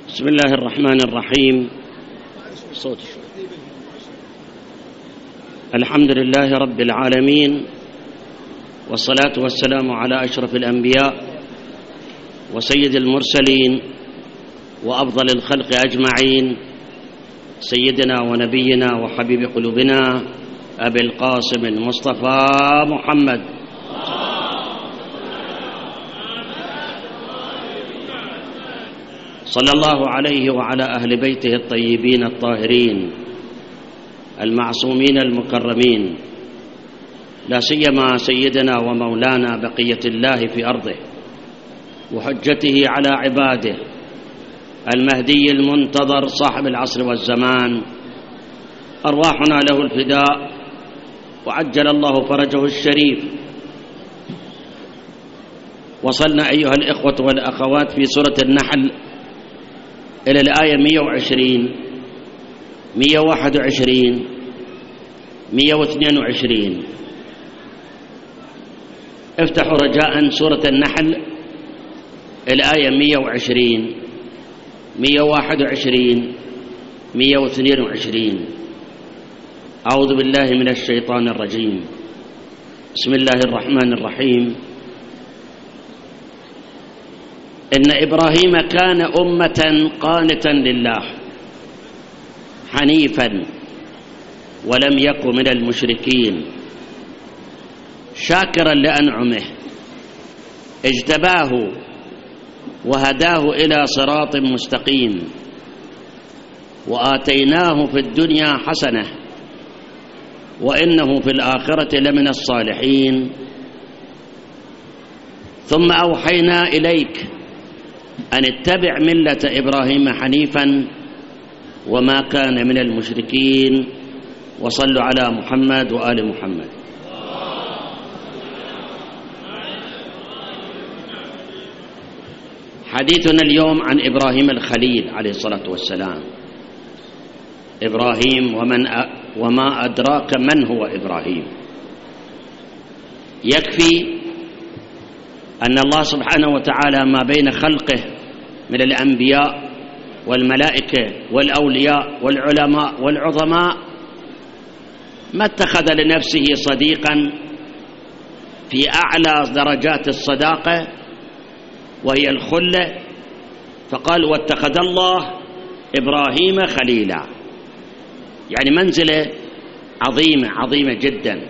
بسم الله الرحمن الرحيم. الحمد لله رب العالمين، والصلاة والسلام على أشرف الأنبياء وسيد المرسلين وأفضل الخلق أجمعين، سيدنا ونبينا وحبيب قلوبنا أبي القاسم المصطفى محمد صلى الله عليه وعلى أهل بيته الطيبين الطاهرين المعصومين المكرمين، لا سيما سيدنا ومولانا بقية الله في أرضه وحجته على عباده المهدي المنتظر صاحب العصر والزمان، أرواحنا له الفداء وعجل الله فرجه الشريف. وصلنا أيها الإخوة والأخوات في سورة النحل إلى الآية 120 121 122. افتحوا رجاء سورة النحل الآية 120 121 122. أعوذ بالله من الشيطان الرجيم. بسم الله الرحمن الرحيم. إن إبراهيم كان أمة قانتا لله حنيفا ولم يك من المشركين، شاكرا لأنعمه اجتباه وهداه إلى صراط مستقيم، وآتيناه في الدنيا حسنة وإنه في الآخرة لمن الصالحين. ثم أوحينا إليك أن اتبع ملة إبراهيم حنيفا وما كان من المشركين. وصلوا على محمد وآل محمد. حديثنا اليوم عن إبراهيم الخليل عليه الصلاة والسلام. إبراهيم وما أدراك من هو إبراهيم. يكفي أن الله سبحانه وتعالى ما بين خلقه من الأنبياء والملائكة والأولياء والعلماء والعظماء ما اتخذ لنفسه صديقا في أعلى درجات الصداقة وهي الخلة، فقال واتخذ الله إبراهيم خليلا، يعني منزلة عظيمة عظيمة جدا.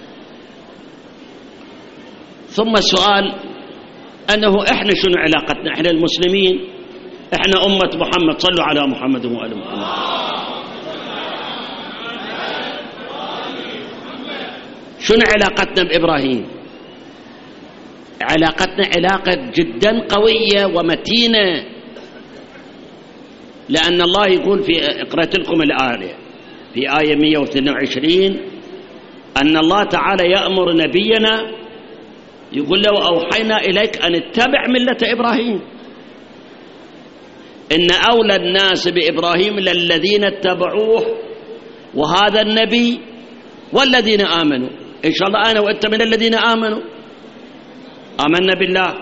ثم السؤال أنه إحنا شنو علاقتنا؟ إحنا المسلمين، إحنا أمة محمد، صلوا على محمد وآل محمد. شنو علاقتنا بإبراهيم؟ علاقتنا علاقة جدا قوية ومتينة، لأن الله يقول في قرأت لكم الآية في آية 122 أن الله تعالى يأمر نبينا يقول له أوحينا إليك أن اتبع ملة إبراهيم. إن أولى الناس بإبراهيم للذين اتبعوه وهذا النبي والذين آمنوا. إن شاء الله أنا وأنت من الذين آمنوا، آمنا بالله.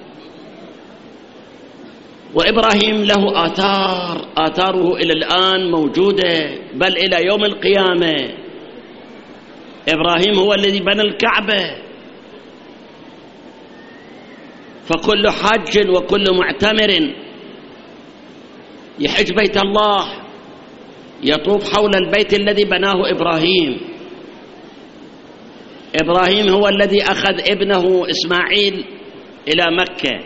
وإبراهيم له آثاره إلى الآن موجودة، بل إلى يوم القيامة. إبراهيم هو الذي بنى الكعبة، فكل حاج وكل معتمر يحج بيت الله يطوف حول البيت الذي بناه إبراهيم. إبراهيم هو الذي أخذ ابنه إسماعيل إلى مكة،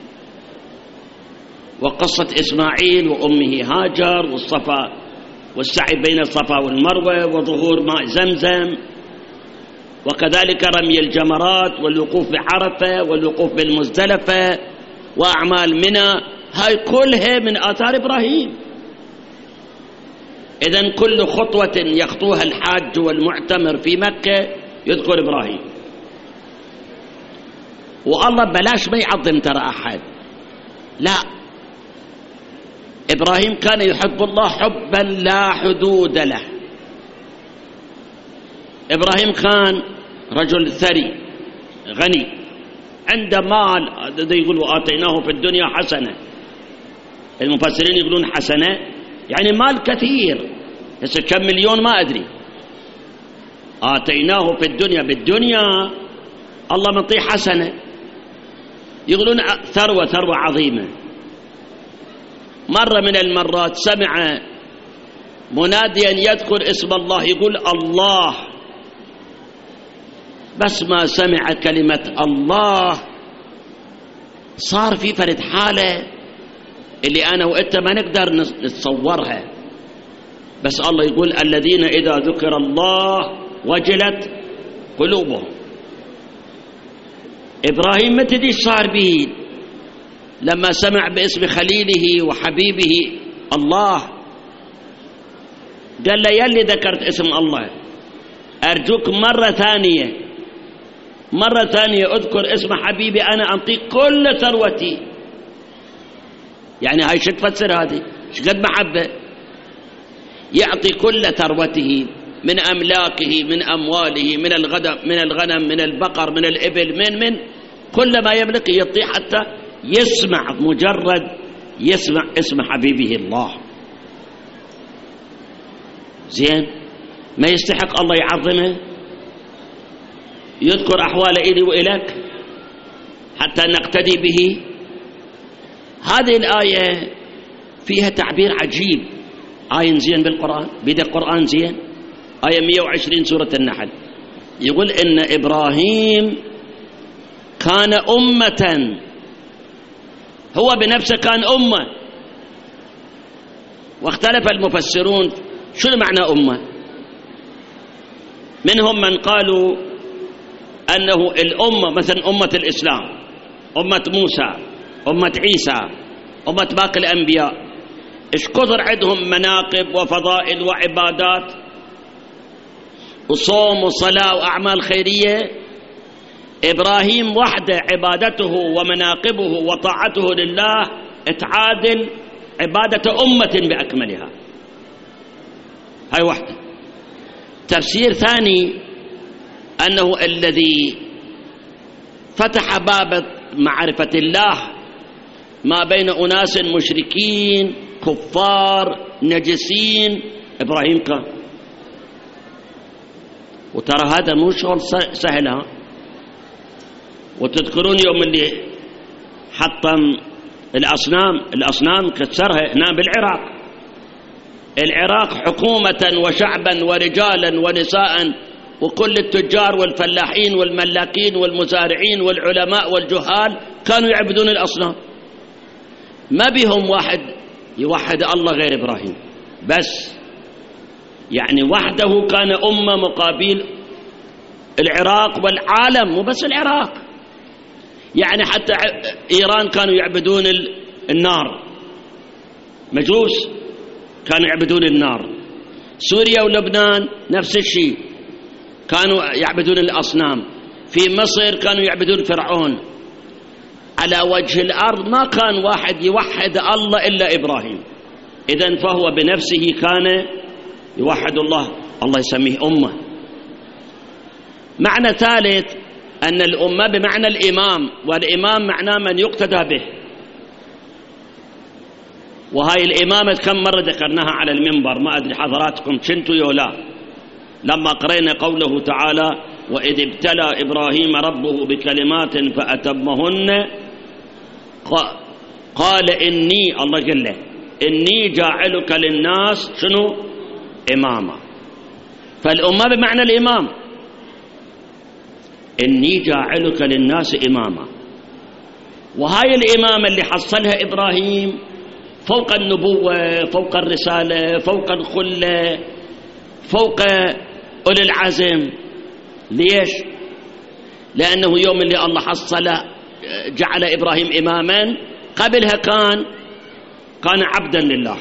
وقصة إسماعيل وأمه هاجر والصفا والسعي بين الصفا والمروة وظهور ماء زمزم، وكذلك رمي الجمرات والوقوف بعرفة والوقوف بالمزدلفة وأعمال منى، هاي كلها من آثار إبراهيم. إذن كل خطوة يخطوها الحاج والمعتمر في مكة يذكر إبراهيم. والله بلاش ما يعظم ترى أحد، لا، إبراهيم كان يحب الله حبا لا حدود له. إبراهيم كان رجل ثري غني عنده مال، يقول وآتيناه في الدنيا حسنة، المفسرين يقولون حسنة يعني مال كثير، هسه كم مليون ما أدري. آتيناه في الدنيا، بالدنيا الله منطيه حسنة. يقولون ثروة عظيمة. مرة من المرات سمع مناديا يذكر اسم الله، يقول الله، بس ما سمع كلمة الله صار في فرد حالة اللي أنا وإنت ما نقدر نتصورها. بس الله يقول الذين إذا ذكر الله وجلت قلوبهم. إبراهيم ما تدري صار به لما سمع باسم خليله وحبيبه الله، قال له يلي ذكرت اسم الله أرجوك مرة ثانية أذكر اسم حبيبي، أنا أعطيك كل ثروتي. يعني هاي شو تفسر هذه؟ شقد محبة؟ يعطي كل ثروته من أملاكه، من أمواله، من الغنم، من البقر، من الإبل، من كل ما يملك يعطيه، حتى يسمع، مجرد يسمع اسم حبيبه الله. زين، ما يستحق الله يعظمه؟ يذكر أحوال إلي وإلك حتى نقتدي به. هذه الآية فيها تعبير عجيب. آية زين بالقرآن، بدأ القرآن زين. آية 120 سورة النحل يقول إن إبراهيم كان أمة، هو بنفسه كان أمة. واختلف المفسرون شو معنى أمة. منهم من قالوا أنه الأمة مثلا أمة الإسلام، أمة موسى، أمة عيسى، أمة باقي الأنبياء، إيش كثر عندهم مناقب وفضائل وعبادات وصوم وصلاة وأعمال خيرية. إبراهيم وحده عبادته ومناقبه وطاعته لله تعادل عبادة أمة بأكملها. هاي واحدة. تفسير ثاني أنه الذي فتح باب معرفة الله ما بين أناس مشركين كفار نجسين إبراهيم كان. وترى هذا مو شغل سهل. وتذكرون يوم اللي حطم الأصنام كسرها هنا بالعراق حكومة وشعبا ورجالا ونساء وكل التجار والفلاحين والملاكين والمزارعين والعلماء والجهال كانوا يعبدون الأصنام. ما بهم واحد يوحد الله غير إبراهيم، بس يعني وحده كان أمة مقابل العراق والعالم، مو بس العراق، يعني حتى إيران كانوا يعبدون النار، مجوس كانوا يعبدون النار، سوريا ولبنان نفس الشيء كانوا يعبدون الأصنام، في مصر كانوا يعبدون فرعون. على وجه الأرض ما كان واحد يوحد الله إلا إبراهيم. إذن فهو بنفسه كان يوحد الله يسميه أمة. معنى ثالث أن الأمة بمعنى الإمام، والإمام معناه من يقتدى به. وهاي الإمامة كم مرة ذكرناها على المنبر، ما أدري حضراتكم كنتوا يولا لما قرأنا قوله تعالى وإذ ابتلى إبراهيم ربه بكلمات فأتمهن قال إني، الله قال له إني جاعلك للناس شنو إماما. فالأمة بمعنى الإمام، إني جاعلك للناس إماما. وهاي الإمامة اللي حصلها إبراهيم فوق النبوة، فوق الرسالة، فوق الخلة، فوق أولي العزم. ليش؟ لأنه يوم اللي الله حصل جعل إبراهيم إماما، قبلها كان عبدا لله.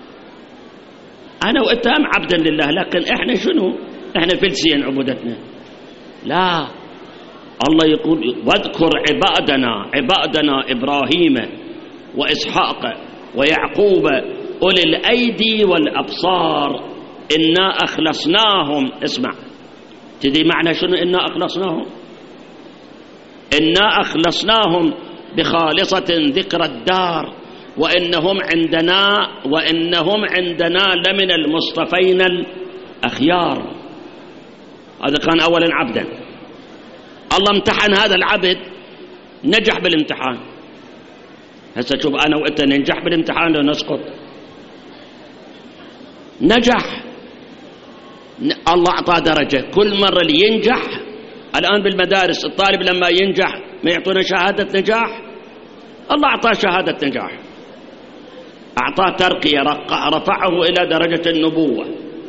أنا وأنت عبدا لله، لكن إحنا شنو؟ إحنا فلسين عبودتنا. لا، الله يقول واذكر عبادنا إبراهيم وإسحاق ويعقوب أولي الأيدي والأبصار إنا أخلصناهم. اسمع، تدري معنى شنو إنا أخلصناهم؟ إنا أخلصناهم بخالصة ذكر الدار وإنهم عندنا لمن المصطفين الأخيار. هذا كان أولا عبدا، الله امتحن هذا العبد، نجح بالامتحان. هسه شوف أنا وأنت ننجح بالامتحان لو نسقط؟ نجح، الله أعطاه درجة. كل مرة اللي ينجح الآن بالمدارس الطالب لما ينجح ما يعطونه شهادة نجاح؟ الله أعطاه شهادة نجاح، أعطاه ترقية، رفعه إلى درجة النبوة،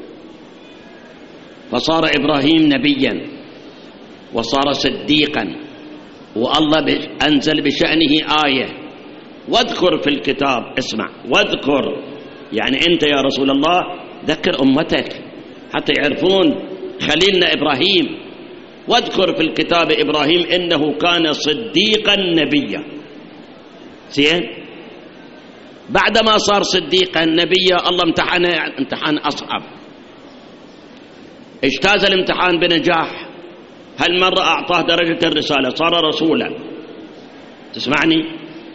فصار إبراهيم نبيا وصار صديقا، والله أنزل بشأنه آية: واذكر في الكتاب، اسمع، واذكر يعني أنت يا رسول الله ذكر أمتك حتى يعرفون خليلنا إبراهيم. واذكر في الكتاب إبراهيم إنه كان صديقا نبيا. زين، بعدما صار صديقا نبيا الله امتحنه امتحان أصعب، اجتاز الامتحان بنجاح. هالمرة أعطاه درجة الرسالة، صار رسولا. تسمعني؟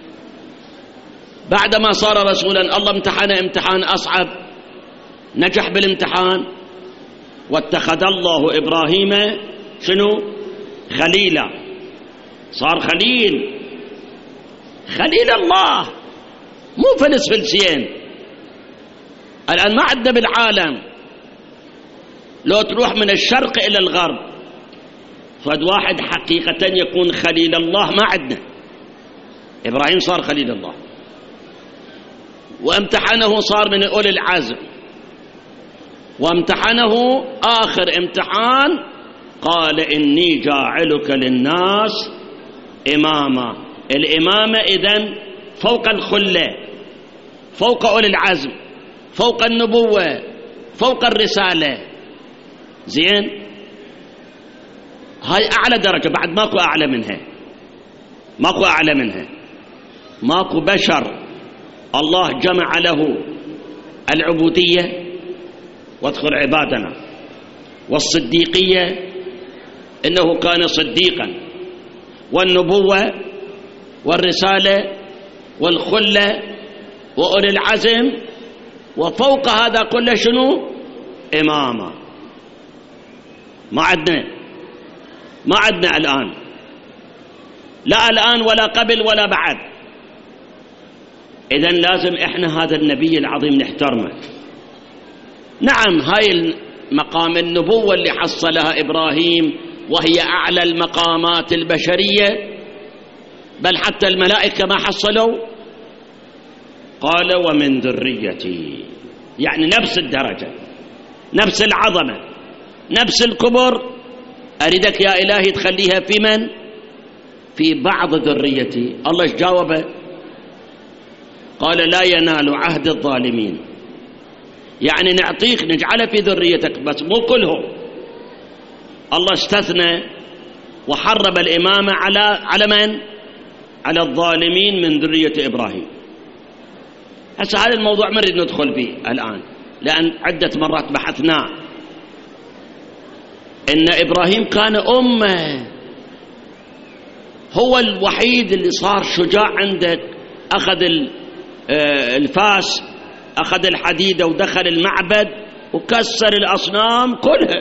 بعدما صار رسولا الله امتحنه امتحان أصعب، نجح بالامتحان، واتخذ الله إبراهيم شنو؟ خليلا، صار خليل الله، مو فلسفلسين. الآن ما عندنا بالعالم لو تروح من الشرق إلى الغرب فد واحد حقيقة يكون خليل الله ما عندنا. إبراهيم صار خليل الله، وامتحنه صار من أولي العزم، وامتحنه آخر امتحان قال إني جاعلك للناس إماما. الإمامة إذن فوق الخلة، فوق أولي العزم، فوق النبوة، فوق الرسالة. زين، هاي أعلى درجة، بعد ماكو أعلى منها، ماكو أعلى منها. ماكو بشر الله جمع له العبودية، واذكر عبادنا، والصديقية إنه كان صديقا، والنبوة والرسالة والخلة وأولي العزم، وفوق هذا كله شنو؟ إمامة. ما عدنا الآن، لا الآن ولا قبل ولا بعد. إذن لازم إحنا هذا النبي العظيم نحترمه. نعم، هاي المقام النبوة اللي حصلها إبراهيم وهي أعلى المقامات البشرية، بل حتى الملائكة ما حصلوا. قال ومن ذريتي، يعني نفس الدرجة، نفس العظمة، نفس الكبر، أريدك يا إلهي تخليها في من؟ في بعض ذريتي. الله ايش جاوبه؟ قال لا ينال عهد الظالمين، يعني نعطيك نجعله في ذريتك بس مو كلهم. الله استثنى وحرب الإمامة على من؟ على الظالمين من ذرية إبراهيم. هسه هذا الموضوع ما نريد ندخل فيه الآن، لأن عدة مرات بحثناه. إن إبراهيم كان أمة، هو الوحيد اللي صار شجاع عندك، أخذ الفاس، أخذ الحديدة ودخل المعبد وكسر الأصنام كلها.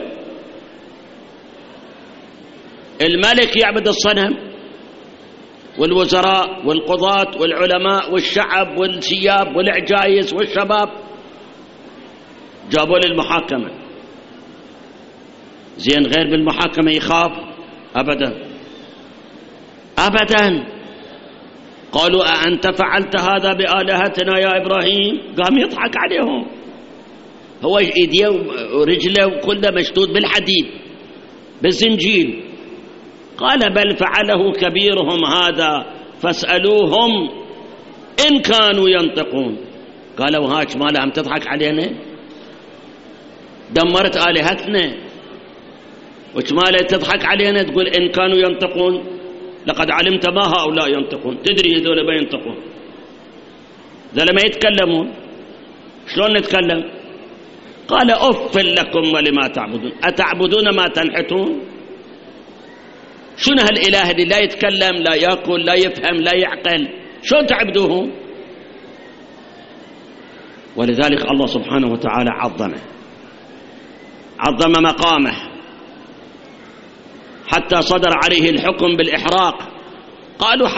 الملك يعبد الصنم، والوزراء والقضاة والعلماء والشعب والسياب والعجايز والشباب جابوا للمحاكمة. زين، غير بالمحاكمة يخاف؟ أبدا أبدا. قالوا أأنت فعلت هذا بآلهتنا يا إبراهيم؟ قام يضحك عليهم، هو إيديه ورجله وكله مشدود بالحديد بالزنجيل. قال بل فعله كبيرهم هذا فاسألوهم إن كانوا ينطقون. قالوا هاش ما لهم تضحك علينا؟ دمرت آلهتنا وش ماله تضحك علينا تقول إن كانوا ينطقون؟ لقد علمت ما هؤلاء ينطقون، تدري هذول ما ينطقون، ذولا ما يتكلمون، شلون نتكلم؟ قال أف لكم ولما تعبدون، أتعبدون ما تنحتون؟ شنو هالإله اللي لا يتكلم لا يأكل لا يفهم لا يعقل، شلون تعبدوه؟ ولذلك الله سبحانه وتعالى عظم مقامه حتى صدر عليه الحكم بالإحراق. قالوا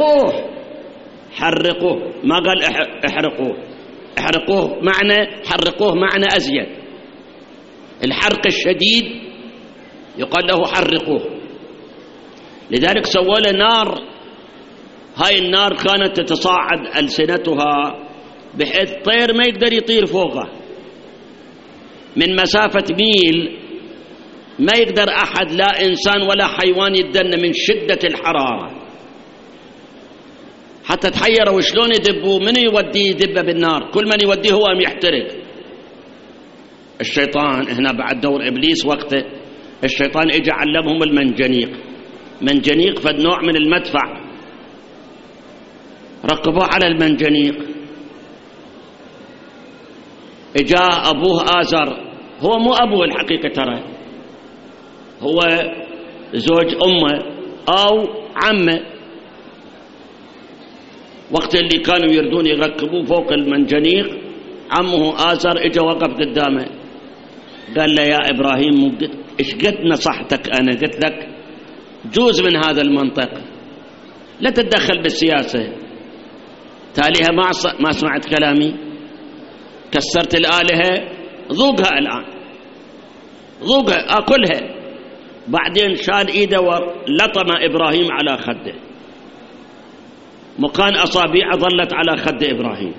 حرقوه، ما قال احرقوه حرقوه معنى أزيد. الحرق الشديد يقال له حرقوه. لذلك سووا له نار، هاي النار كانت تتصاعد ألسنتها بحيث الطير ما يقدر يطير فوقه، من مسافة ميل ما يقدر أحد لا إنسان ولا حيوان يدن من شدة الحرارة. حتى تحيروا شلون يدبوا، من يوديه يدبه بالنار، كل من يوديه هو يحترق. الشيطان هنا بعد دور إبليس وقته، الشيطان اجى علمهم منجنيق فد نوع من المدفع، ركبوه على المنجنيق. اجا أبوه آزر، هو مو أبوه الحقيقة ترى، هو زوج أمه أو عمه. وقت اللي كانوا يردون يركبوه فوق المنجنيق، عمه آزر اجا وقف قدامه قال له يا إبراهيم إيش قد نصحتك أنا، قلت لك جوز من هذا المنطق، لا تتدخل بالسياسة، تاليها ما سمعت كلامي، كسرت الآلهة، ذوقها الآن، ذوقها أكلها. بعدين شال إيده ولطم إبراهيم على خده، مكان أصابعه ظلت على خد إبراهيم.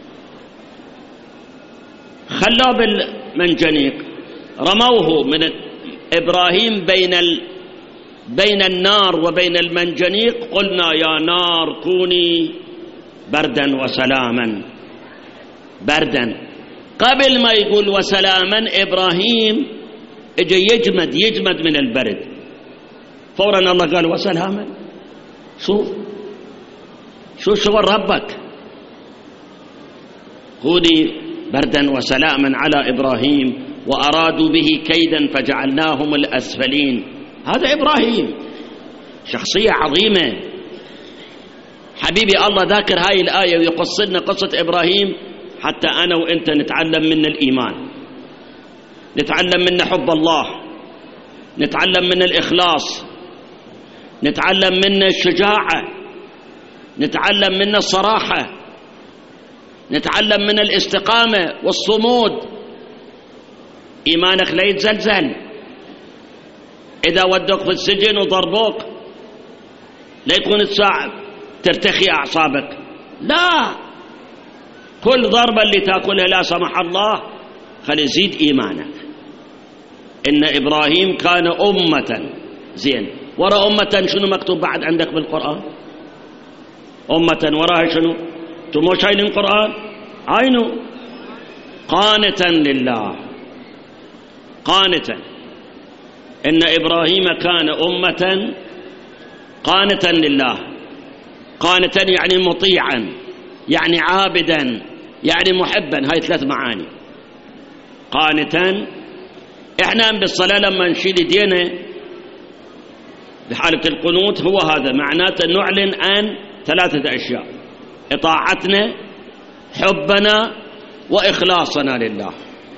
خلوه بالمنجنيق، رموه من إبراهيم بين النار وبين المنجنيق. قلنا يا نار كوني بردا وسلاما، بردا. قبل ما يقول وسلاما إبراهيم اجى يجمد من البرد، فورا الله قال وسلاما. شو شغل ربك، كوني بردا وسلاما على إبراهيم وأرادوا به كيدا فجعلناهم الأسفلين. هذا إبراهيم شخصية عظيمة. حبيبي الله ذاكر هاي الآية ويقص لنا قصة إبراهيم حتى أنا وإنت نتعلم من الإيمان، نتعلم من حب الله، نتعلم من الإخلاص، نتعلم من الشجاعة، نتعلم من الصراحة، نتعلم من الاستقامة والصمود. إيمانك لا يتزلزل. إذا ودوك في السجن وضربوك لا يكون تصعب ترتخي أعصابك، لا، كل ضربة اللي تأكلها لا سمح الله خلي يزيد إيمانك. إن إبراهيم كان أمة. زين، وراء أمة شنو مكتوب بعد عندك بالقرآن؟ أمة وراها شنو؟ انتم مش شايلين القرآن؟ عينوا قانتا لله، قانتا. إن إبراهيم كان أمة قانتا لله. قانتا يعني مطيعا، يعني عابدا، يعني محبا. هاي 3 معاني. قانتا، احنا بالصلاة لما نشيل يدينا بحالة القنوت هو هذا معناته نعلن عن 3 أشياء: إطاعتنا، حبنا، وإخلاصنا لله.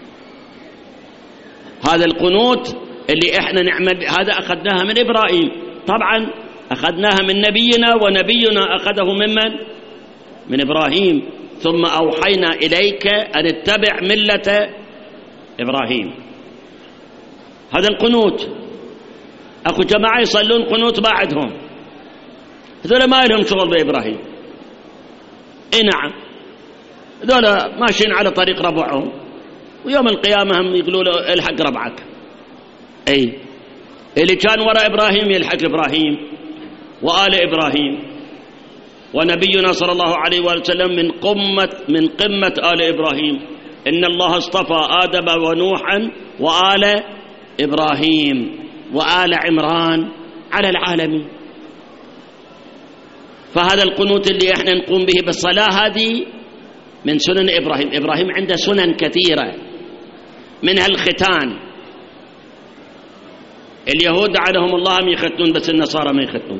هذا القنوت اللي احنا نعمل، هذا أخذناها من إبراهيم، طبعا أخذناها من نبينا، ونبينا أخذه من إبراهيم. ثم أوحينا إليك أن اتبع ملة إبراهيم. هذا القنوت. أكو جماعة يصلون قنوت بعدهم، هذول ما لهم شغل بإبراهيم. نعم، هذول ماشيين على طريق ربعهم، ويوم القيامة هم يقولوا له الحق ربعك. أي اللي كان وراء إبراهيم يلحق إبراهيم وآل إبراهيم. ونبينا صلى الله عليه وسلم من قمة آل إبراهيم. إن الله اصطفى آدم ونوحا وآل إبراهيم وآل عمران على العالمين. فهذا القنوت اللي احنا نقوم به بالصلاة هذه من سنن إبراهيم. إبراهيم عنده سنن كثيرة، منها الختان. اليهود عليهم الله هم يختنون، بس النصارى ما يختنون.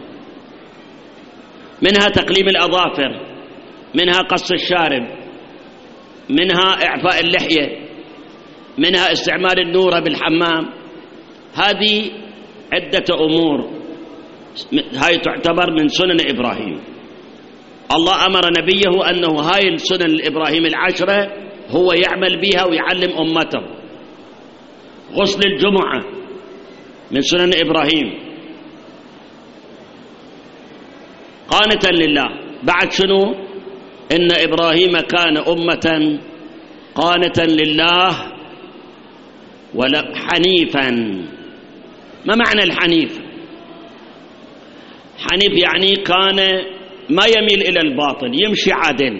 منها تقليم الأظافر، منها قص الشارب، منها إعفاء اللحية، منها استعمال النورة بالحمام. هذه عدة أمور، هاي تعتبر من سنن إبراهيم. الله أمر نبيه أنه هاي السنن الإبراهيم العشرة هو يعمل بها ويعلم أمته. غسل الجمعة من سنن إبراهيم، قانتا لله. بعد شنو؟ إن إبراهيم كان أمة قانتا لله حنيفا. ما معنى الحنيف؟ حنيف يعني كان ما يميل إلى الباطل، يمشي عادل.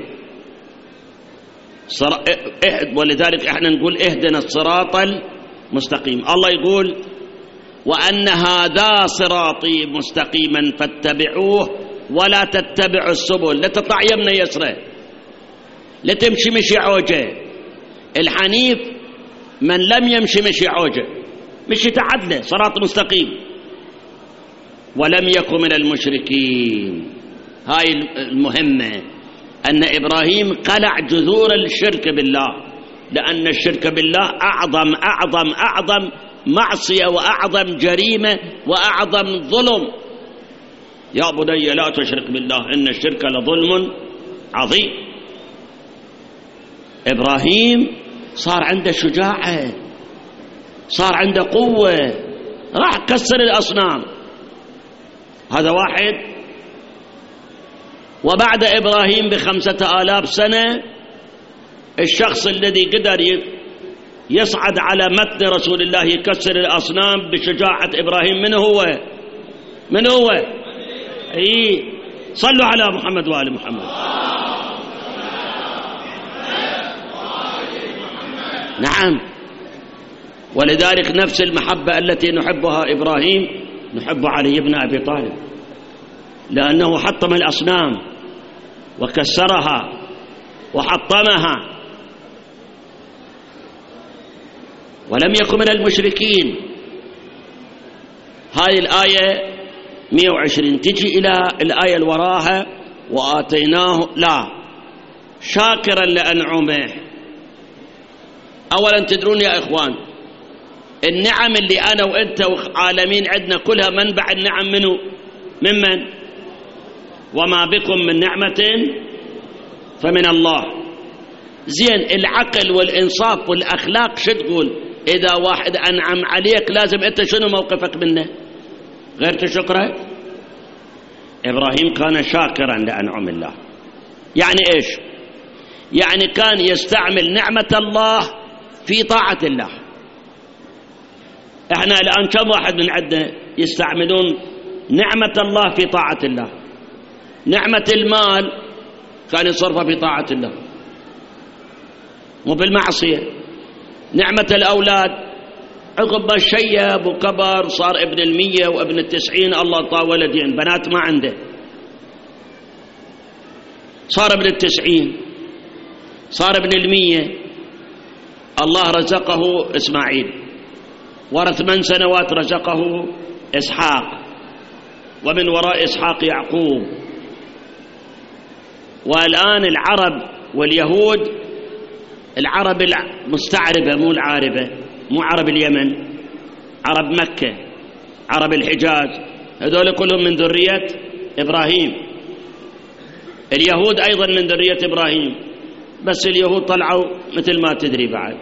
ولذلك احنا نقول اهدنا الصراط المستقيم. الله يقول وأن هذا صراطي مستقيما فاتبعوه ولا تتبعوا السبل لا تطلع يمنا يسرى لا تمشي مشي عوجة. الحنيف من لم يمشي مشي عوجة، مشي تعدله صراط مستقيم، ولم يكن من المشركين. هاي المهمة، أن إبراهيم قلع جذور الشرك بالله، لأن الشرك بالله أعظم أعظم أعظم معصية وأعظم جريمة وأعظم ظلم. يا بني لا تشرك بالله إن الشرك لظلم عظيم. إبراهيم صار عنده شجاعة، صار عنده قوة، راح كسر الأصنام. هذا واحد. وبعد إبراهيم ب5000 سنة الشخص الذي قدر يصعد على متن رسول الله يكسر الأصنام بشجاعة إبراهيم من هو؟ من هو؟ صلوا على محمد وآل محمد. نعم. ولذلك نفس المحبة التي نحبها إبراهيم نحب علي بن أبي طالب، لأنه حطم الأصنام وكسرها وحطمها ولم يكن من المشركين. هذه الآية 120 تجي إلى الآية الوراها وآتيناه لا شاكرا لأنعمه. أولا تدرون يا إخوان النعم اللي أنا وإنت وعالمين عندنا كلها منبع النعم منه؟ ممن؟ وما بكم من نعمة فمن الله. زين العقل والإنصاف والأخلاق شو تقول؟ إذا واحد أنعم عليك لازم أنت شنو موقفك منه؟ غير تشكره؟ إبراهيم كان شاكرا لأنعم الله. يعني إيش؟ يعني كان يستعمل نعمة الله في طاعة الله. احنا الآن كم واحد من عندنا يستعملون نعمة الله في طاعة الله؟ نعمة المال كان يصرفها في طاعة الله مو بالمعصية. نعمة الأولاد عقب ما شيب وكبر صار ابن 100 وابن 90 الله طا ولدين، بنات ما عنده، صار ابن 90 صار ابن 100. الله رزقه إسماعيل، ورث 8 سنوات رزقه إسحاق، ومن وراء إسحاق يعقوب. والآن العرب واليهود، العرب المستعربة مو العاربة، مو عرب اليمن، عرب مكة، عرب الحجاز، هذول كلهم من ذرية إبراهيم. اليهود أيضا من ذرية إبراهيم، بس اليهود طلعوا مثل ما تدري بعد.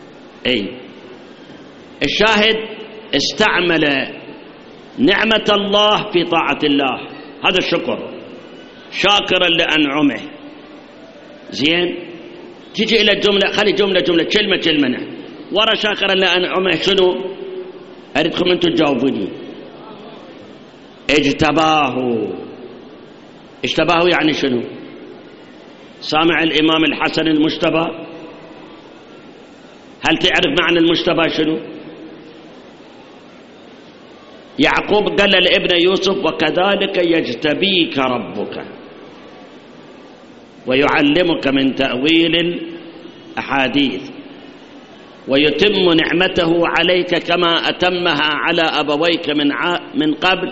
الشاهد استعمل نعمة الله في طاعة الله، هذا الشكر، شاكرا لأنعمه. زين تيجي إلى الجملة، خلي جملة كلمة كلمة ورا شاكرا لأنعمه شنو؟ أريدكم أنتم تجاوبوني. اجتباه يعني شنو؟ سامع الإمام الحسن المجتبى؟ هل تعرف معنى المجتبى شنو؟ يعقوب قال لابن يوسف وكذلك يجتبيك ربك ويعلمك من تأويل الأحاديث ويتم نعمته عليك كما أتمها على أبويك من قبل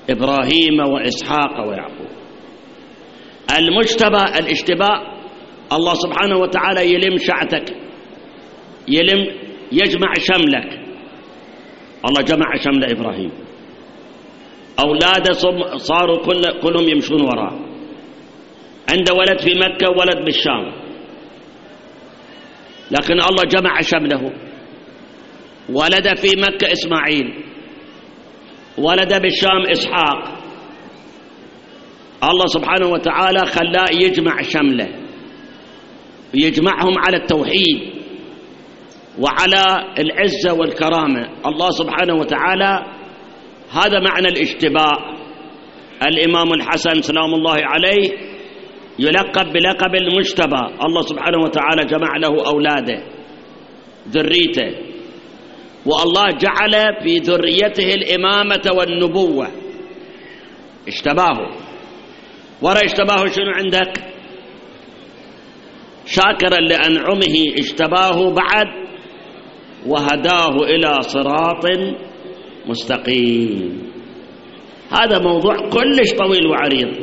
إبراهيم وإسحاق ويعقوب. المجتبى الاشتباء الله سبحانه وتعالى يلم شعتك، يجمع شملك. الله جمع شمل إبراهيم، أولاده صاروا كلهم يمشون وراه. عنده ولد في مكة وولد بالشام، لكن الله جمع شمله. ولد في مكة إسماعيل، ولد بالشام إسحاق. الله سبحانه وتعالى خلاه يجمع شمله، يجمعهم على التوحيد وعلى العزة والكرامة. الله سبحانه وتعالى هذا معنى الاشتباء. الإمام الحسن سلام الله عليه يلقب بلقب المجتبى. الله سبحانه وتعالى جمع له أولاده، ذريته، والله جعل في ذريته الإمامة والنبوة. اشتباه. ورا اشتباه شنو عندك؟ شاكرا لأنعمه اشتباه بعد وهداه إلى صراط مستقيم. هذا موضوع كلش طويل وعريض.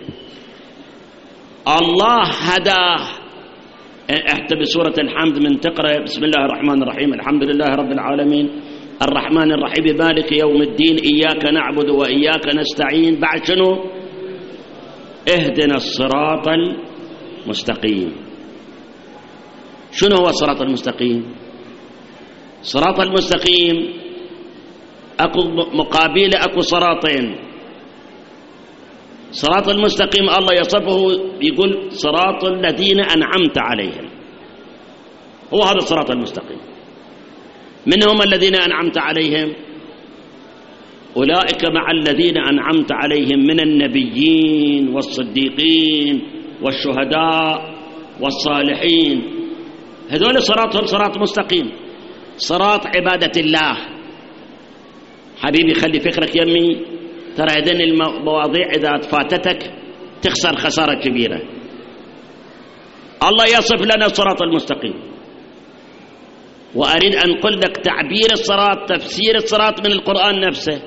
الله هداه. احت بسورة الحمد من تقرأ بسم الله الرحمن الرحيم الحمد لله رب العالمين الرحمن الرحيم مالك يوم الدين إياك نعبد وإياك نستعين. بعد شنو؟ اهدنا الصراط المستقيم. شنو هو الصراط المستقيم؟ صراط المستقيم اكو مقابله، اكو صراطين. صراط المستقيم الله يصفه يقول صراط الذين أنعمت عليهم. هو هذا الصراط المستقيم. من هم الذين أنعمت عليهم؟ أولئك مع الذين أنعمت عليهم من النبيين والصديقين والشهداء والصالحين. هذول صراطهم صراط مستقيم، صراط عبادة الله. حبيبي خلي فكرك يمي، ترى هذين المواضيع إذا فاتتك تخسر خسارة كبيرة. الله يصف لنا الصراط المستقيم، وأريد أن أقول لك تعبير الصراط، تفسير الصراط من القرآن نفسه.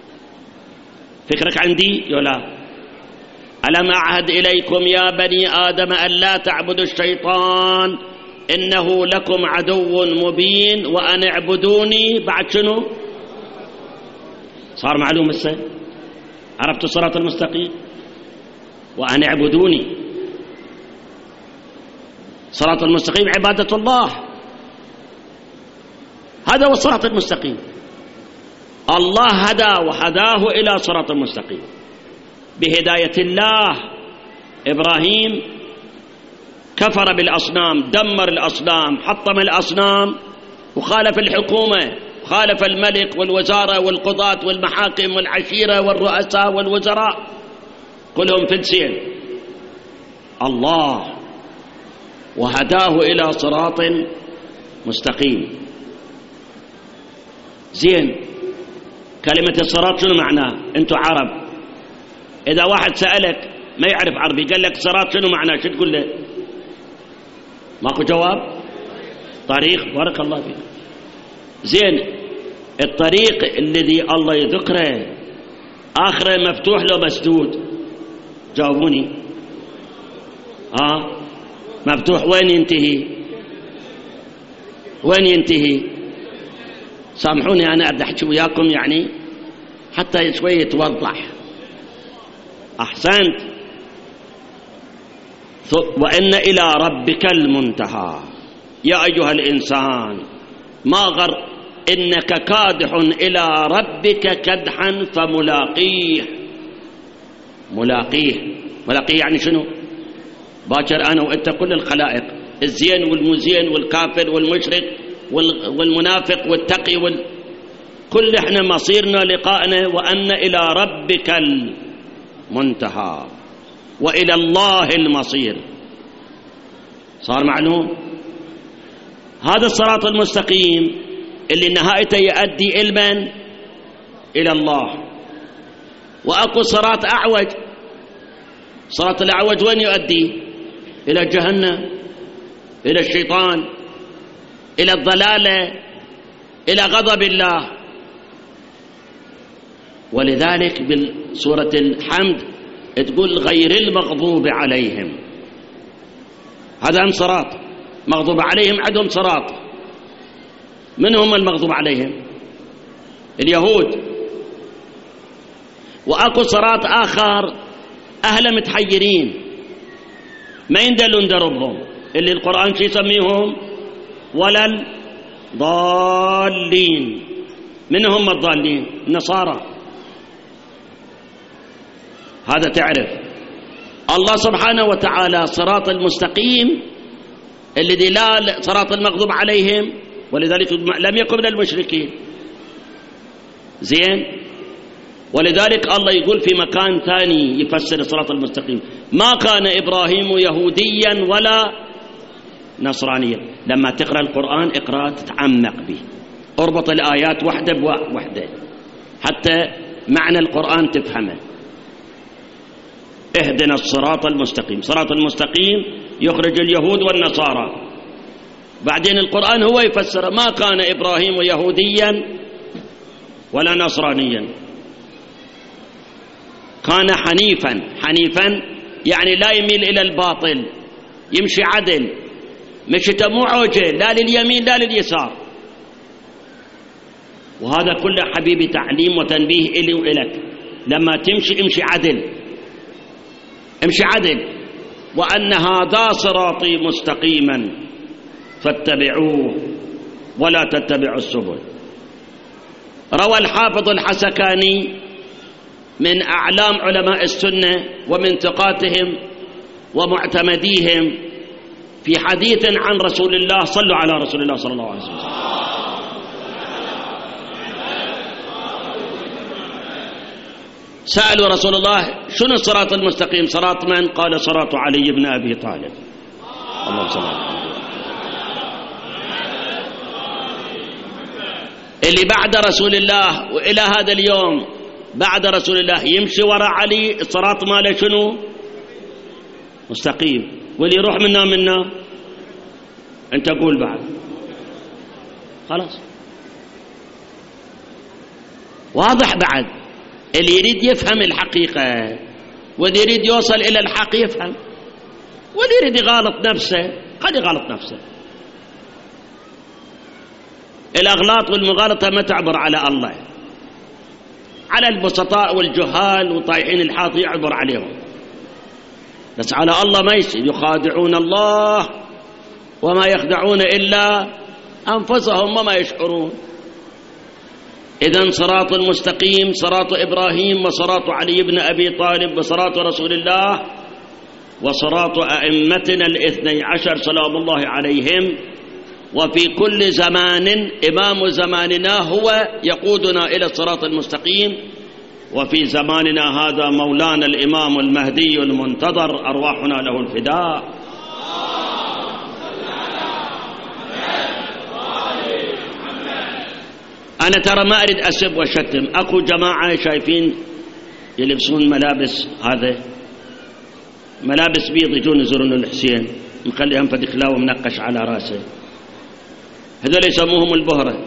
فكرك عندي يولا؟ ألم أعهد إليكم يا بني آدم أن لا تعبدوا الشيطان إنه لكم عدو مبين وأن اعبدوني. بعد شنو؟ صار معلوم هسه؟ عرفتوا الصراط المستقيم؟ وأن اعبدوني. صراط المستقيم عبادة الله، هذا هو الصراط المستقيم. الله هدى وهداه إلى صراط المستقيم بهداية الله. إبراهيم كفر بالأصنام، دمر الأصنام، حطم الأصنام، وخالف الحكومة، خالف الملك والوزارة والقضاة والمحاكم والعشيرة والرؤساء والوزراء، كلهم فلسين. الله وهداه إلى صراط مستقيم. زين، كلمة الصراط شنو معناه؟ انتوا عرب، إذا واحد سألك ما يعرف عربي قال لك صراط شنو معناه، شو تقول له؟ ماكو جواب؟ طريق. بارك الله فيك. زين، الطريق الذي الله يذكره آخره مفتوح لو مسدود؟ جاوبوني. مفتوح وين ينتهي؟ وين ينتهي؟ سامحوني أنا أبدأ أحكي وياكم يعني حتى شوي يتوضح. أحسنت. وإن إلى ربك المنتهى يا أيها الإنسان ما غر إنك كادح إلى ربك كدحا فملاقيه. ملاقيه يعني شنو؟ باكر أنا وإنت كل الخلائق، الزين والمزين والكافر والمشرك والمنافق والتقي كل احنا مصيرنا لقائنا. وأن إلى ربك المنتهى وإلى الله المصير. صار معلوم؟ هذا الصراط المستقيم اللي نهايته يؤدي إلى إلى الله. وأكو صراط أعوج. صراط الأعوج وين يؤدي؟ إلى جهنم، إلى الشيطان، إلى الضلالة، إلى غضب الله. ولذلك بسورة الحمد تقول غير المغضوب عليهم. هذا هم صراط مغضوب عليهم، عندهم صراط. من هم المغضوب عليهم؟ اليهود. وأكو صراط آخر أهل متحيرين ما يندلون دربهم، اللي القرآن شو يسميهم؟ ولا الضالين. من هم الضالين؟ النصارى. هذا تعرف الله سبحانه وتعالى صراط المستقيم الذي لا صراط المغضوب عليهم، ولذلك لم يكن من المشركين. زين. ولذلك الله يقول في مكان ثاني يفسر الصراط المستقيم: ما كان إبراهيم يهوديا ولا نصرانيا. لما تقرأ القرآن اقرأ تتعمق به، اربط الآيات واحدة بواحدة حتى معنى القرآن تفهمه. اهدنا الصراط المستقيم. صراط المستقيم يخرج اليهود والنصارى. بعدين القرآن هو يفسر: ما كان إبراهيم يهوديا ولا نصرانيا، كان حنيفا. حنيفا يعني لا يميل إلى الباطل، يمشي عدل، مشيته مو عوجة لا لليمين لا لليسار. وهذا كله حبيبي تعليم وتنبيه إلي وإلك. لما تمشي امشي عدل، امشي عدل. وأن هذا صراطي مستقيما فاتبعوه ولا تتبعوا السبل. روى الحافظ الحسكاني من أعلام علماء السنة ومن ثقاتهم ومعتمديهم في حديث عن رسول الله: صلوا على رسول الله صلى الله عليه وسلم. سألوا رسول الله: شنو الصراط المستقيم؟ صراط من؟ قال: صراط علي بن أبي طالب. اللهم صل على اللي بعد رسول الله وإلى هذا اليوم بعد رسول الله يمشي وراء علي، الصراط ماله شنو؟ مستقيم. واللي يروح منا انت قول بعد خلاص واضح. بعد اللي يريد يفهم الحقيقة واللي يريد يوصل إلى الحق يفهم، واللي يريد يغالط نفسه قد يغالط نفسه. الأغلاط والمغالطة ما تعبر على الله، على البسطاء والجهال وطايحين الحاط يعبر عليهم، بس على الله ما يصير. يخادعون الله وما يخدعون إلا أنفسهم وما يشعرون. إذن صراط المستقيم صراط إبراهيم وصراط علي بن أبي طالب وصراط رسول الله وصراط أئمتنا 12 سلام الله عليهم. وفي كل زمان إمام زماننا هو يقودنا إلى الصراط المستقيم. وفي زماننا هذا مولانا الإمام المهدي المنتظر أرواحنا له الفداء. أنا ترى ما أريد أسب وشتم. أكو جماعة شايفين يلبسون ملابس، هذا ملابس بيض، يجون يزورون الحسين مخليهم فدخلاوه منقش على راسه، هذول يسموهم البهرة.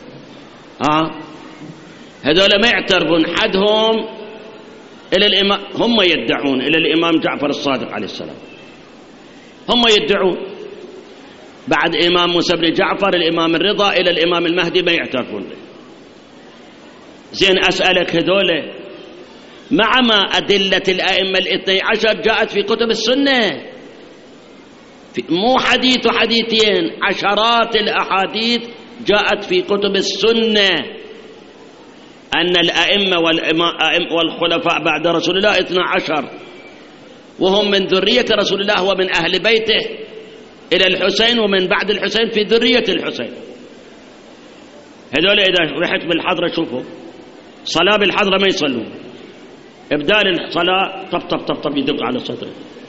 هذول ما يعترفون حدهم إلى الإمام، هم يدعون إلى الإمام جعفر الصادق عليه السلام، هم يدعون. بعد إمام موسى بن جعفر الإمام الرضا إلى الإمام المهدي ما يعترفون به. زين أسألك، هذول مع ما أدلة الأئمة 12 جاءت في كتب السنة، مو حديث وحديثين، عشرات الأحاديث جاءت في كتب السنة أن الأئمة والخلفاء بعد رسول الله 12 وهم من ذرية رسول الله ومن أهل بيته إلى الحسين، ومن بعد الحسين في ذرية الحسين. هذول إذا رحت بالحضرة شوفوا صلاة بالحضرة ما يصلون، إبدال الصلاة طب طب طب طب يدق على الصدر.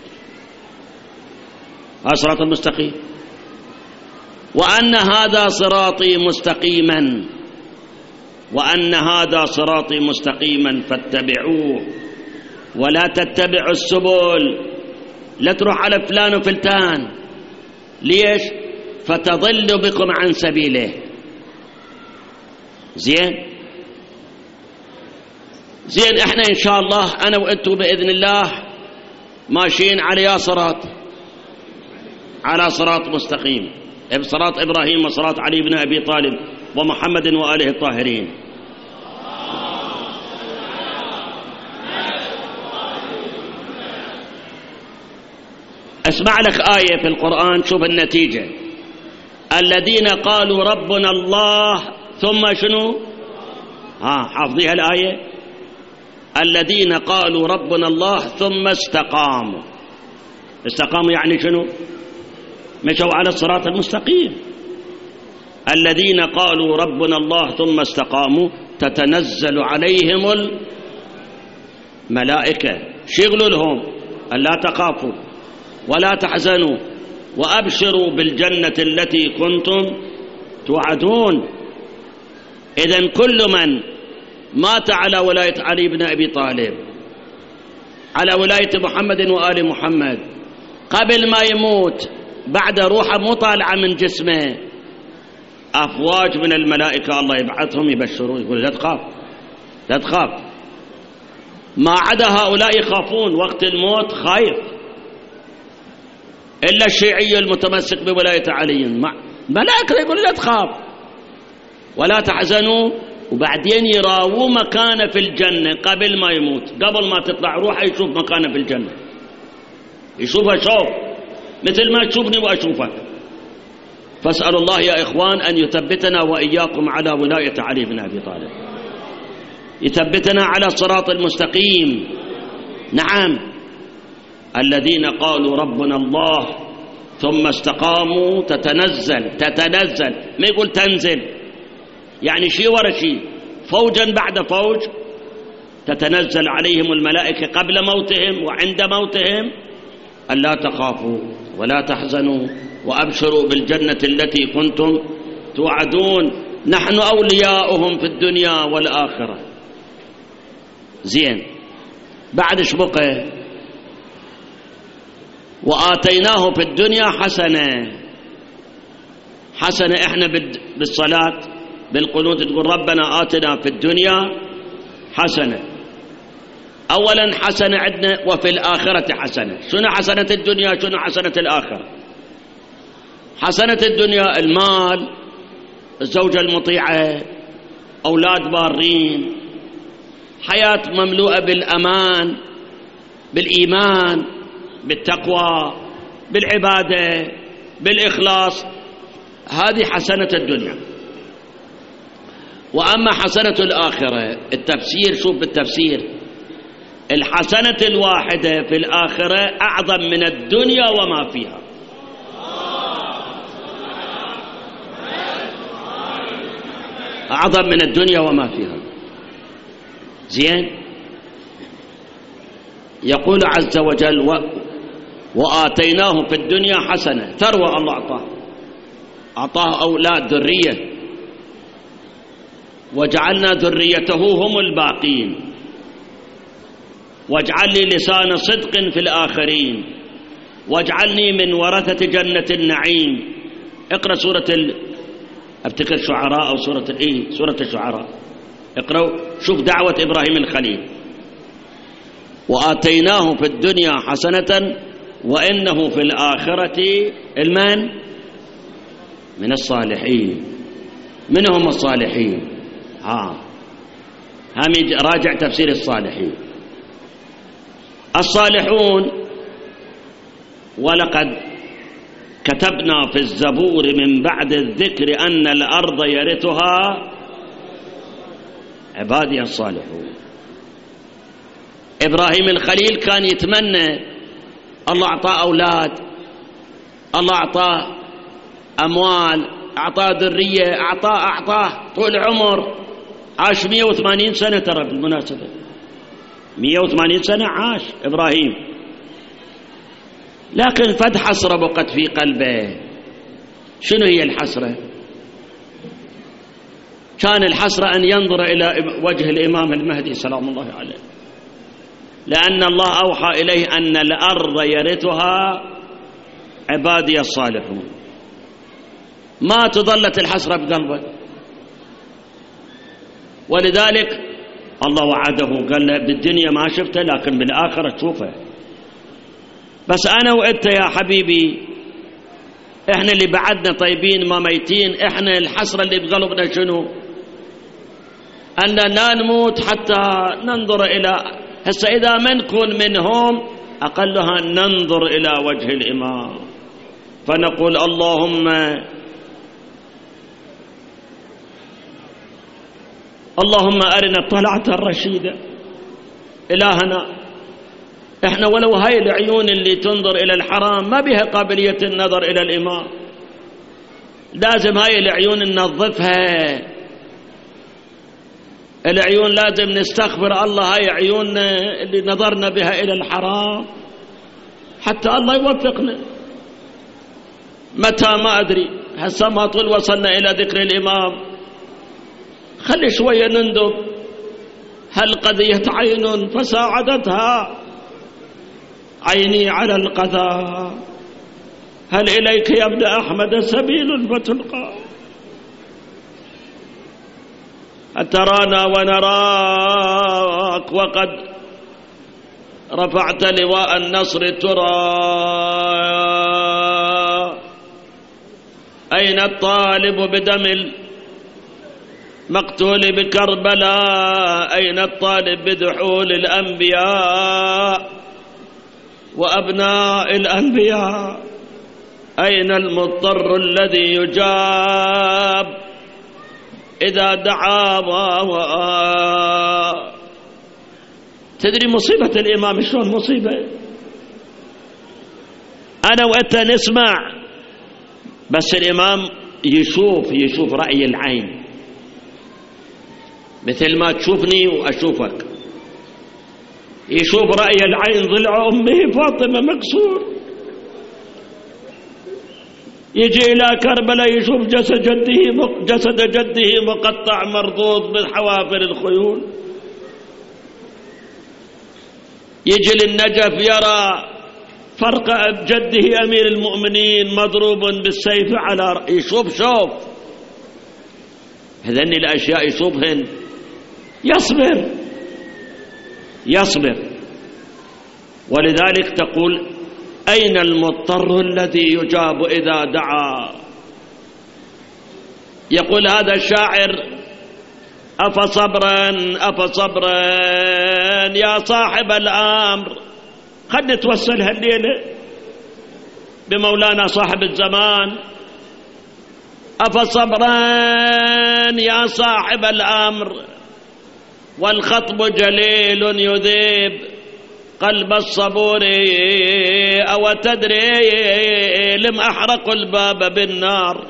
هذا صراط المستقيم. وأن هذا صراطي مستقيما، وأن هذا صراطي مستقيما فاتبعوه ولا تتبعوا السبل. لا تروح على فلان وفلتان، ليش؟ فتضل بكم عن سبيله. زين احنا ان شاء الله انا وانتم باذن الله ماشيين على يا صراط. على صراط مستقيم، بصراط إبراهيم وصراط علي بن أبي طالب ومحمد وآله الطاهرين. اسمع لك آية في القرآن، شوف النتيجة. الذين قالوا ربنا الله ثم شنو؟ حافظيها الآية. الذين قالوا ربنا الله ثم استقاموا. استقاموا يعني شنو؟ مشوا على الصراط المستقيم. الذين قالوا ربنا الله ثم استقاموا تتنزل عليهم الملائكة. شغلوا لهم ألا تخافوا ولا تحزنوا وأبشروا بالجنة التي كنتم توعدون. إذن كل من مات على ولاية علي بن أبي طالب، على ولاية محمد وآل محمد، قبل ما يموت بعد روحه مو طالعة من جسمه، أفواج من الملائكة الله يبعثهم يبشرون، يقول لا تخاف لا تخاف. ما عدا هؤلاء يخافون وقت الموت، خايف. إلا الشيعي المتمسك بولاية علي ملائكة يقول لا تخاف ولا تحزنوا، وبعدين يراووا مكانه في الجنة قبل ما يموت، قبل ما تطلع روحه يشوف مكانه في الجنة، يشوفه شوف مثل ما تشوفني وأشوفك. فاسألوا الله يا إخوان أن يثبتنا وإياكم على ولاية علي بن أبي طالب، يثبتنا على الصراط المستقيم. نعم، الذين قالوا ربنا الله ثم استقاموا تتنزل، ما يقول تنزل، يعني شيء ورا شيء، فوجا بعد فوج، تتنزل عليهم الملائكة قبل موتهم وعند موتهم ألا تخافوا ولا تحزنوا وأبشروا بالجنة التي كنتم توعدون، نحن أولياؤهم في الدنيا والآخرة. زين، بعد شبقه وآتيناه في الدنيا حسنة. احنا بالصلاة بالقنوت تقول ربنا آتنا في الدنيا حسنة. أولا حسنة عندنا وفي الآخرة حسنة. شنو حسنة الدنيا؟ شنو حسنة الآخرة؟ حسنة الدنيا المال، الزوجة المطيعة، أولاد بارين، حياة مملوءة بالأمان، بالإيمان، بالتقوى، بالعبادة، بالإخلاص. هذه حسنة الدنيا. وأما حسنة الآخرة، التفسير، شوف بالتفسير، الحسنة الواحدة في الآخرة أعظم من الدنيا وما فيها. أعظم من الدنيا وما فيها. زين، يقول عز وجل وآتيناه في الدنيا حسنة، ثروة الله أعطاه أولاد ذرية، وجعلنا ذريته هم الباقين، واجعل لي لسان صدق في الآخرين، واجعلني من ورثة جنة النعيم. اقرأ سورة افتكر شعراء أو سورة الشعراء، اقرأوا شوف دعوة إبراهيم الخليل. وآتيناه في الدنيا حسنة وإنه في الآخرة من الصالحين. من هم الصالحين؟ هم راجع تفسير الصالحين. الصالحون، ولقد كتبنا في الزبور من بعد الذكر أن الأرض يرثها عبادي الصالحون. إبراهيم الخليل كان يتمنى الله أعطاه أولاد، الله أعطاه أموال، أعطاه ذرية، أعطاه طول عمر. عاش 180 سنة ترى بالمناسبة، 180 سنة عاش إبراهيم. لكن فد حسرة بقت في قلبه. شنو هي الحسرة؟ كان الحسرة أن ينظر إلى وجه الإمام المهدي سلام الله عليه، لأن الله أوحى إليه أن الأرض يرثها عبادي الصالحون. ما تظلت الحسرة بقلبه، ولذلك الله وعده، قال له بالدنيا ما شفته لكن بالآخرة تشوفه. بس أنا وأنت يا حبيبي إحنا اللي بعدنا طيبين ما ميتين. إحنا الحسرة اللي بقلبنا شنو؟ أننا نموت حتى ننظر إلى هسه إذا ما نكون منهم أقلها ننظر إلى وجه الإمام فنقول اللهم أرنا الطلعة الرشيدة. إلهنا إحنا ولو هاي العيون اللي تنظر إلى الحرام ما بها قابلية النظر إلى الإمام، لازم هاي العيون ننظفها. العيون لازم نستغفر الله هاي عيوننا اللي نظرنا بها إلى الحرام حتى الله يوفقنا. متى ما أدري، هسه ما طول وصلنا إلى ذكر الإمام خلي شوية نندب. هل قضيت عين فساعدتها عيني على القضاء، هل إليك يا ابن أحمد سبيل فتلقى، أترانا ونراك وقد رفعت لواء النصر ترى، أين الطالب بدم المقتول بكربلاء، أين الطالب بدحول الأنبياء وأبناء الأنبياء، أين المضطر الذي يجاب إذا دعا. تدري مصيبة الإمام شلون مصيبة؟ أنا وأنت نسمع بس الإمام يشوف رأي العين مثل ما تشوفني وأشوفك. يشوف رأي العين ضلع أمه فاطمة مكسور، يجي إلى كربلاء يشوف جسد جده مقطع مرضوض بالحوافر الخيول، يجي للنجف يرى فرق جده أمير المؤمنين مضروب بالسيف على يشوف هذين الأشياء يشوفهن يصبر. ولذلك تقول أين المضطر الذي يجاب إذا دعا. يقول هذا الشاعر أفصبرا يا صاحب الأمر. خلنا نتوسل هالليلة بمولانا صاحب الزمان. أفصبرا يا صاحب الأمر والخطب جليل يذيب قلب الصبور، أو تدري لم أحرق الباب بالنار.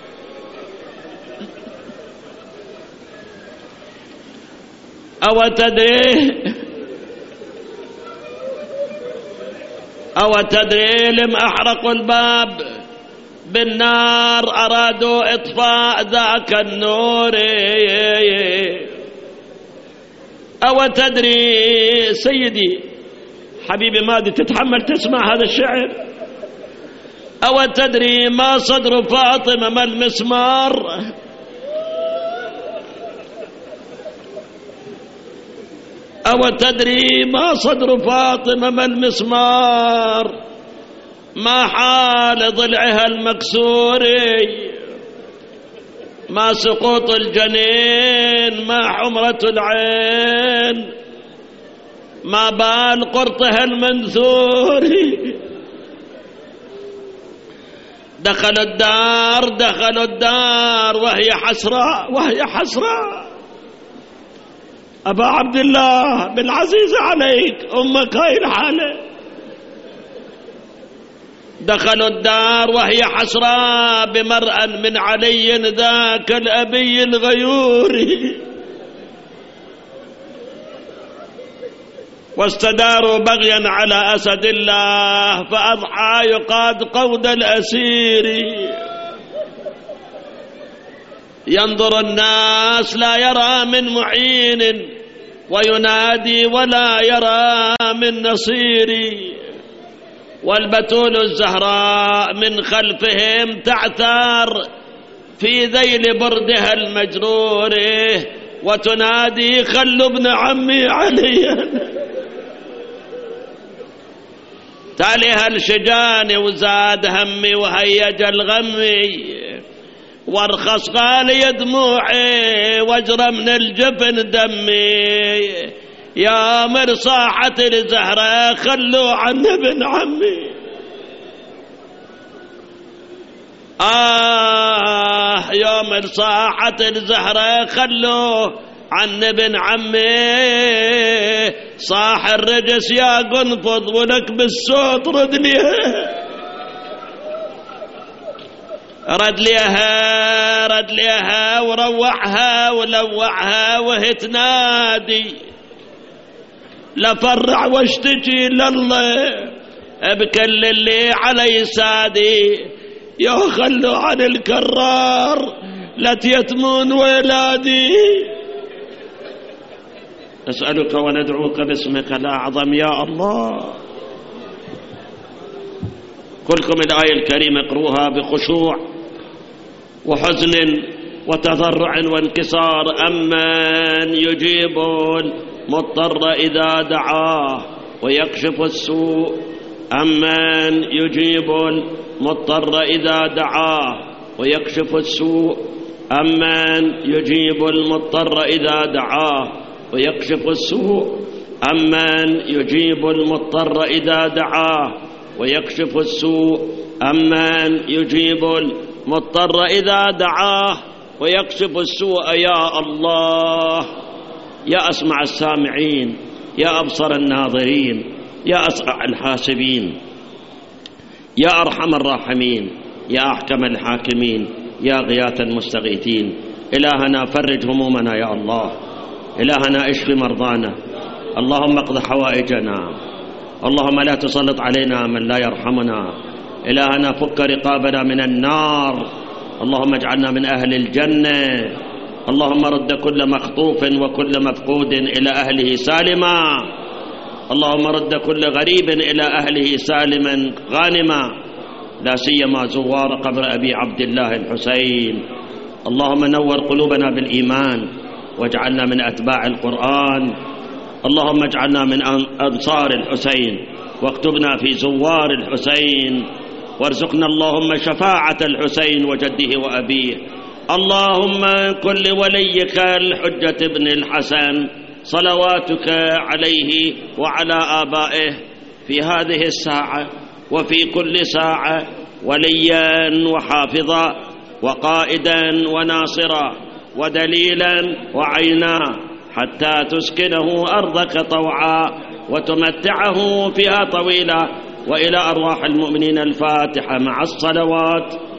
أو تدري لم أحرق الباب بالنار، أرادوا إطفاء ذاك النور. أو تدري سيدي حبيبي مادي تتحمل تسمع هذا الشعر؟ أو تدري ما صدر فاطمة ما المسمار، أو تدري ما صدر فاطمة ما المسمار، ما حال ضلعها المكسور، ما سقوط الجنين، ما حمرة العين، ما بال قرطها المنثور. دخلوا الدار وهي حسرة أبا عبد الله بالعزيز عليك أمك هاي الحالة. دخلوا الدار وهي حسرة بمرأ من علي ذاك الأبي الغيور، واستداروا بغيا على أسد الله فأضحى يقاد قود الأسير. ينظر الناس لا يرى من معين، وينادي ولا يرى من نصير، والبتول الزهراء من خلفهم تعثار في ذيل بردها المجرور، وتنادي خلوا ابن عمي عليا. تاليها الشجاني وزاد همي وهيج الغمي، وارخص غالي دموعي واجرى من الجبن دمي، يا مرصاحة الزهرة خلوا عن ابن عمي. يا مرصاحة الزهرة خلوا عن ابن عمي، صاح الرجس يا قنفض ولك بالصوت رد ليها وروعها ولوعها وهي تنادي، لفرع واشتكي لله بكل اللي علي سادي، يا خلوا عن الكرار لا تيتمون ولادي. نسألك وندعوك باسمك الأعظم يا الله. كلكم الآية الكريمة اقروها بخشوع وحزن وتضرع وانكسار. أمن يجيب المضطر إذا دعاه ويكشف السوء، أمن يجيب المضطر إذا دعاه ويكشف السوء، أمن يجيب المضطر إذا دعاه ويكشف السوء، أمن يجيب المضطر إذا دعاه ويكشف السوء، أمن يجيب المضطر إذا دعاه ويكشف السوء. يا الله، يا أسمع السامعين، يا أبصر الناظرين، يا أسرع الحاسبين، يا أرحم الراحمين، يا أحكم الحاكمين، يا غياث المستغيثين. إلهنا فرج همومنا يا الله، إلهنا اشف مرضانا، اللهم اقض حوائجنا، اللهم لا تسلط علينا من لا يرحمنا، إلهنا فك رقابنا من النار، اللهم اجعلنا من أهل الجنة، اللهم رد كل مخطوف وكل مفقود إلى أهله سالما، اللهم رد كل غريب إلى أهله سالما غانما، لا سيما زوار قبر أبي عبد الله الحسين. اللهم نور قلوبنا بالإيمان واجعلنا من أتباع القرآن، اللهم اجعلنا من أنصار الحسين واكتبنا في زوار الحسين، وارزقنا اللهم شفاعة الحسين وجده وأبيه. اللهم كن لوليك الحجة بن الحسن صلواتك عليه وعلى آبائه في هذه الساعة وفي كل ساعة وليا وحافظا وقائدا وناصرا ودليلا وعينا، حتى تسكنه أرضك طوعا وتمتعه فيها طويلا. وإلى أرواح المؤمنين الفاتحة مع الصلوات.